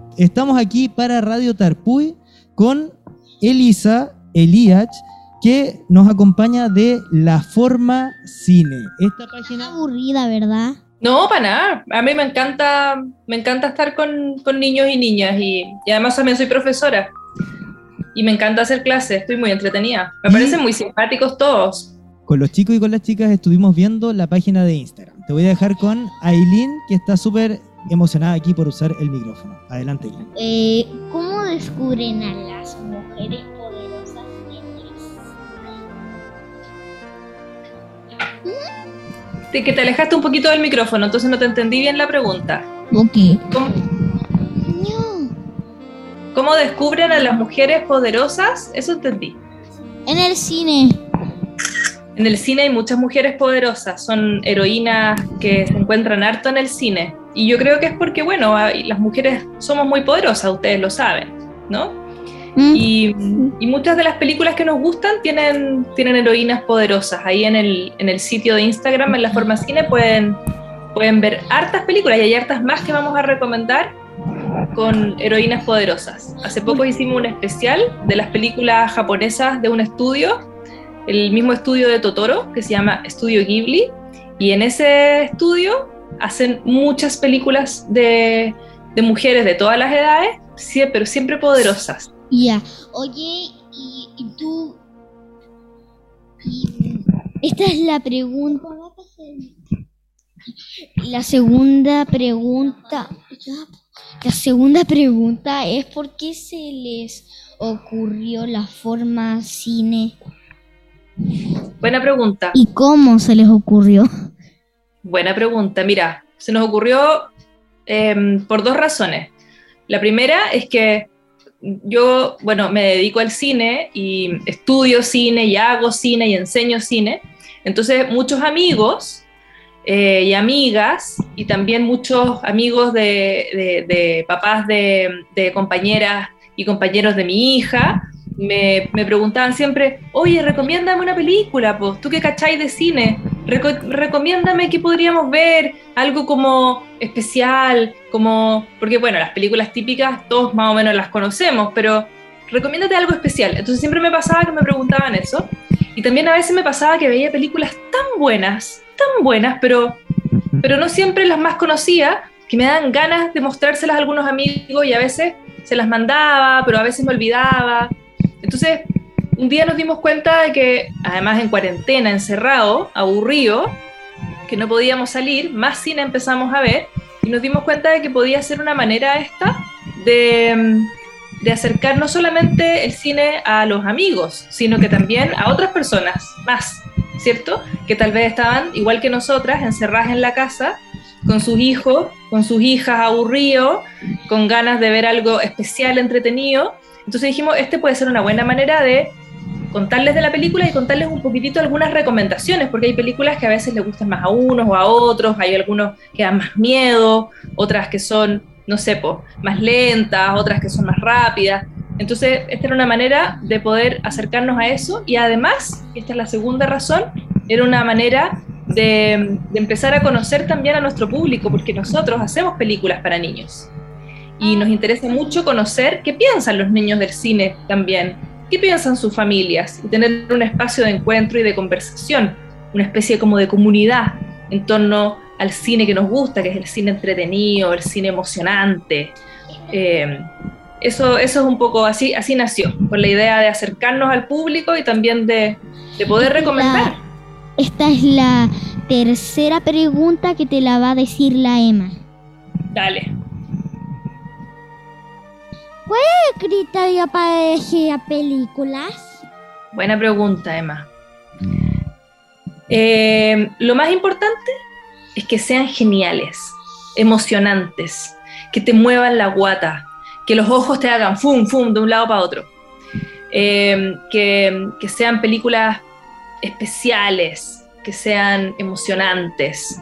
Estamos aquí para Radio Tarpuy con Elisa Eliach, que nos acompaña de La Forma Cine. Esta página... aburrida, ¿verdad? No, para nada. A mí me encanta estar con niños y niñas y además también soy profesora y me encanta hacer clases, estoy muy entretenida. Me parecen muy simpáticos todos. Con los chicos y con las chicas estuvimos viendo la página de Instagram. Te voy a dejar con Aileen, que está súper emocionada aquí por usar el micrófono. Adelante, Aileen. ¿Cómo descubren a las mujeres poderosas en Que te alejaste un poquito del micrófono, entonces no te entendí bien la pregunta. Ok. ¿Cómo descubren a las mujeres poderosas? Eso entendí. En el cine. En el cine hay muchas mujeres poderosas, son heroínas que se encuentran harto en el cine. Y yo creo que es porque, bueno, las mujeres somos muy poderosas, ustedes lo saben, ¿no? Y muchas de las películas que nos gustan tienen heroínas poderosas. Ahí en el sitio de Instagram, en La Forma Cine, pueden ver hartas películas y hay hartas más que vamos a recomendar con heroínas poderosas. Hace poco hicimos un especial de las películas japonesas de un estudio, el mismo estudio de Totoro, que se llama Estudio Ghibli, y en ese estudio hacen muchas películas de mujeres de todas las edades, sí, pero siempre poderosas. Ya, oye, y tú... esta es la pregunta... La segunda pregunta es ¿por qué se les ocurrió La Forma Cine? Buena pregunta. ¿Y cómo se les ocurrió? Buena pregunta. Mira, se nos ocurrió por dos razones. La primera es que yo, bueno, me dedico al cine y estudio cine y hago cine y enseño cine. Entonces, muchos amigos y amigas y también muchos amigos de papás de compañeras y compañeros de mi hija me preguntaban siempre, oye, recomiéndame una película, pues, tú que cacháis de cine, recomiéndame qué podríamos ver, algo como especial, como, porque bueno, las películas típicas todos más o menos las conocemos, pero recomiéndate algo especial. Entonces siempre me pasaba que me preguntaban eso, y también a veces me pasaba que veía películas tan buenas, pero no siempre las más conocidas, que me dan ganas de mostrárselas a algunos amigos y a veces se las mandaba, pero a veces me olvidaba. Entonces, un día nos dimos cuenta de que, además en cuarentena, encerrado, aburrido, que no podíamos salir, más cine empezamos a ver, y nos dimos cuenta de que podía ser una manera esta de acercar no solamente el cine a los amigos, sino que también a otras personas más, ¿cierto? Que tal vez estaban, igual que nosotras, encerradas en la casa, con sus hijos, con sus hijas aburridos, con ganas de ver algo especial, entretenido. Entonces dijimos, puede ser una buena manera de contarles de la película y contarles un poquitito algunas recomendaciones, porque hay películas que a veces les gustan más a unos o a otros, hay algunos que dan más miedo, otras que son, no sé, más lentas, otras que son más rápidas. Entonces, esta era una manera de poder acercarnos a eso y además, esta es la segunda razón, era una manera de empezar a conocer también a nuestro público, porque nosotros hacemos películas para niños. Y nos interesa mucho conocer qué piensan los niños del cine también, qué piensan sus familias, y tener un espacio de encuentro y de conversación, una especie como de comunidad en torno al cine que nos gusta, que es el cine entretenido, el cine emocionante. Eso es un poco así nació, con la idea de acercarnos al público y también de poder recomendar. Esta es la tercera pregunta que te la va a decir la Emma. Dale. ¿Cuál es el criterio para elegir películas? Buena pregunta, Emma. Lo más importante es que sean geniales, emocionantes, que te muevan la guata, que los ojos te hagan fum, fum, de un lado para otro. Que sean películas especiales, que sean emocionantes.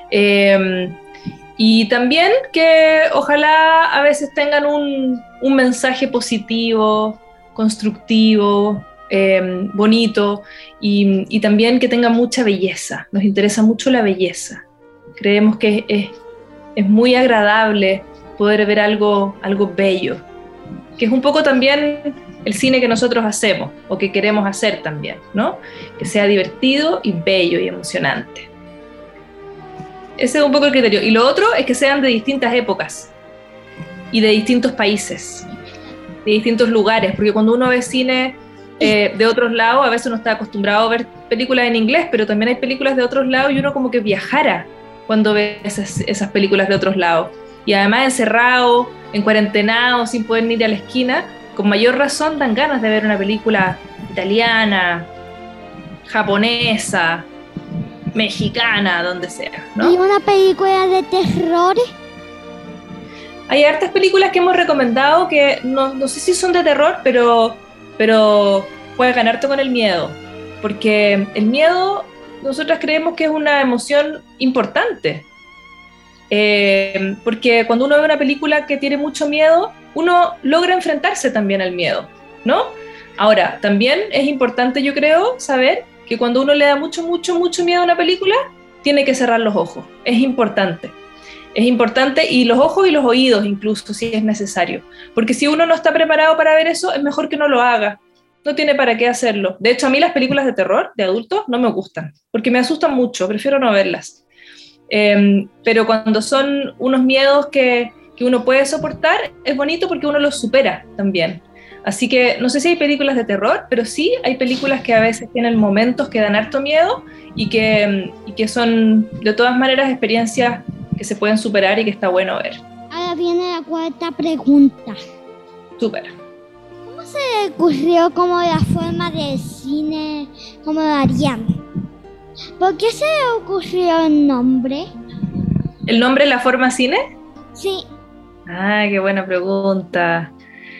Y también que ojalá a veces tengan un mensaje positivo, constructivo, bonito, y también que tengan mucha belleza. Nos interesa mucho la belleza. Creemos que es muy agradable poder ver algo bello, que es un poco también el cine que nosotros hacemos o que queremos hacer también, ¿no? Que sea divertido y bello y emocionante. Ese es un poco el criterio. Y lo otro es que sean de distintas épocas y de distintos países, de distintos lugares, porque cuando uno ve cine de otros lados, a veces uno está acostumbrado a ver películas en inglés, pero también hay películas de otros lados y uno como que viajara cuando ve esas películas de otros lados. Y además encerrado, en cuarentenado, sin poder ni ir a la esquina, con mayor razón dan ganas de ver una película italiana, japonesa, mexicana, donde sea, ¿no? ¿Y una película de terror? Hay hartas películas que hemos recomendado que no sé si son de terror, pero puedes ganarte con el miedo, porque el miedo nosotras creemos que es una emoción importante, porque cuando uno ve una película que tiene mucho miedo, uno logra enfrentarse también al miedo, ¿no? Ahora, también es importante, yo creo, saber que cuando uno le da mucho miedo a una película, tiene que cerrar los ojos, es importante, y los ojos y los oídos incluso, si es necesario, porque si uno no está preparado para ver eso, es mejor que no lo haga, no tiene para qué hacerlo. De hecho, a mí las películas de terror, de adultos, no me gustan, porque me asustan mucho, prefiero no verlas. Pero cuando son unos miedos que uno puede soportar, es bonito porque uno los supera también. Así que no sé si hay películas de terror, pero sí hay películas que a veces tienen momentos que dan harto miedo y que son de todas maneras experiencias que se pueden superar y que está bueno ver. Ahora viene la cuarta pregunta. Súper. ¿Cómo se le ocurrió como la forma del cine, como lo harían? ¿Por qué se le ocurrió el nombre? ¿El nombre La Forma Cine? Sí. Ah, qué buena pregunta.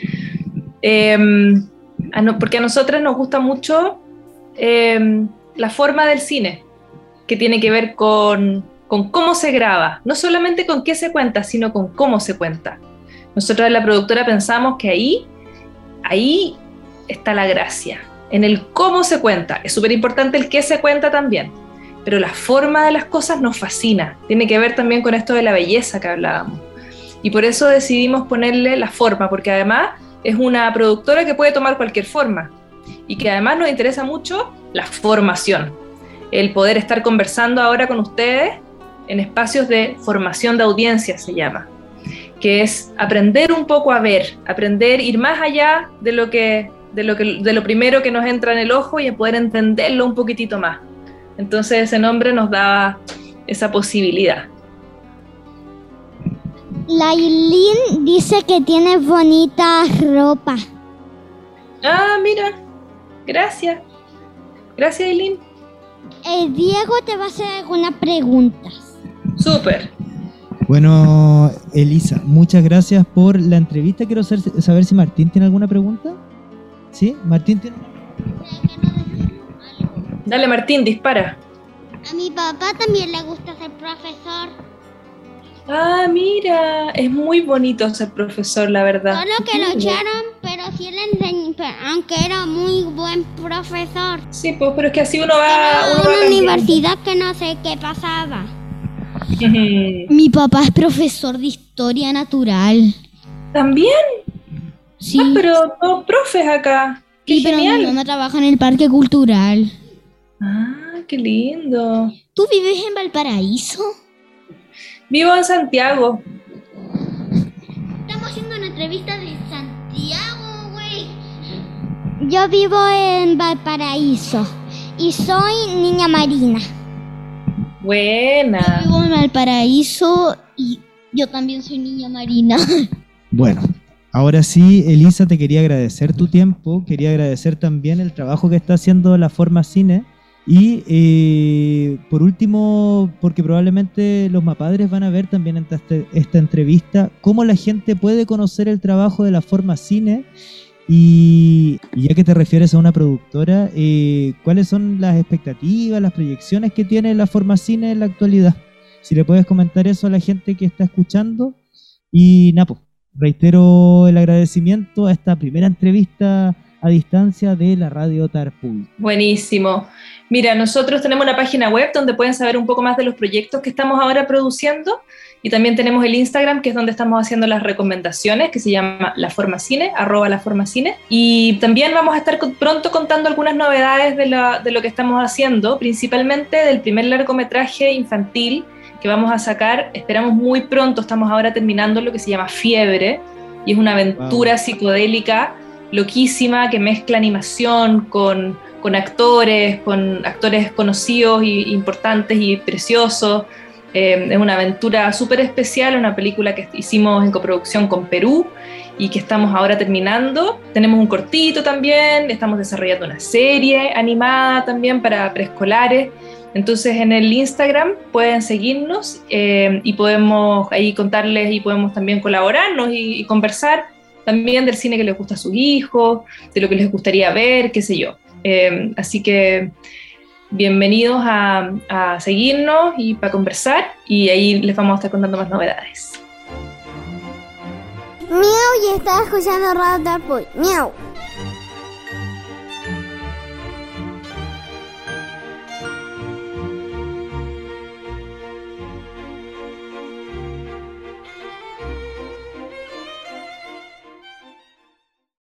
Porque a nosotras nos gusta mucho la forma del cine, que tiene que ver con cómo se graba, no solamente con qué se cuenta, sino con cómo se cuenta. Nosotros en la productora pensamos que ahí está la gracia, en el cómo se cuenta. Es súper importante el qué se cuenta también, pero la forma de las cosas nos fascina, tiene que ver también con esto de la belleza que hablábamos. Y por eso decidimos ponerle la forma, porque además es una productora que puede tomar cualquier forma y que además nos interesa mucho la formación, el poder estar conversando ahora con ustedes en espacios de formación de audiencia, se llama, que es aprender un poco a ver, aprender, ir más allá de lo primero que nos entra en el ojo y poder entenderlo un poquitito más. Entonces ese nombre nos daba esa posibilidad. Lailín dice que tiene bonita ropa. Ah, mira, gracias. Gracias, Eileen. Diego te va a hacer algunas preguntas. Súper. Bueno, Elisa, muchas gracias por la entrevista. Quiero saber si Martín tiene alguna pregunta. ¿Sí? Martín tiene una pregunta. Dale, Martín, dispara. A mi papá también le gusta ser profesor. Ah, mira, es muy bonito ser profesor, la verdad. Solo que lo echaron, pero sí le enseñó, aunque era muy buen profesor. Sí, pues, pero es que así uno va... Era una universidad que no sé qué pasaba. Mi papá es profesor de historia natural. ¿También? Sí. Ah, pero todos profes acá. Qué Sí, pero genial. mi mamá trabaja en el parque cultural. Ah, qué lindo. ¿Tú vives en Valparaíso? Vivo en Santiago. Estamos haciendo una entrevista de Santiago, güey. Yo vivo en Valparaíso y soy niña marina. Buena. Yo vivo en Valparaíso y yo también soy niña marina. Bueno, ahora sí, Elisa, te quería agradecer tu tiempo, quería agradecer también el trabajo que está haciendo La Forma Cine y por último, porque probablemente los mapadres van a ver también en esta entrevista cómo la gente puede conocer el trabajo de La Forma Cine y ya que te refieres a una productora, ¿cuáles son las expectativas, las proyecciones que tiene La Forma Cine en la actualidad? Si le puedes comentar eso a la gente que está escuchando y Napo. Reitero el agradecimiento a esta primera entrevista a distancia de la radio Tarpul. Buenísimo. Mira, nosotros tenemos una página web donde pueden saber un poco más de los proyectos que estamos ahora produciendo, y también tenemos el Instagram, que es donde estamos haciendo las recomendaciones, que se llama @laformacine, @laformacine, y también vamos a estar pronto contando algunas novedades de lo que estamos haciendo, principalmente del primer largometraje infantil que vamos a sacar, esperamos muy pronto. Estamos ahora terminando lo que se llama Fiebre, y es una aventura psicodélica loquísima que mezcla animación con actores conocidos y importantes y preciosos. Es una aventura súper especial, una película que hicimos en coproducción con Perú y que estamos ahora terminando. Tenemos un cortito también, estamos desarrollando una serie animada también para preescolares. Entonces en el Instagram pueden seguirnos y podemos ahí contarles, y podemos también colaborarnos y conversar también del cine que les gusta a sus hijos, de lo que les gustaría ver, qué sé yo. Así que bienvenidos a seguirnos y para conversar, y ahí les vamos a estar contando más novedades. Miau, y estás escuchando Radio Tarpul. Miau.